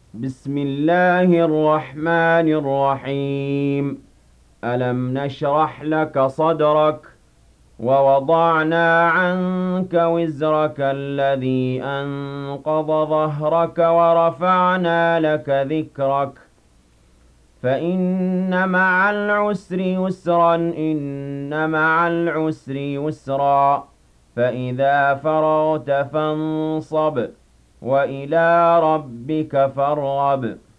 بسم الله الرحمن الرحيم. ألم نشرح لك صدرك ووضعنا عنك وزرك الذي أنقض ظهرك ورفعنا لك ذكرك فإن مع العسر يسرا إن مع العسر يسرا فإذا فرغت فانصب وإلى ربك فارغب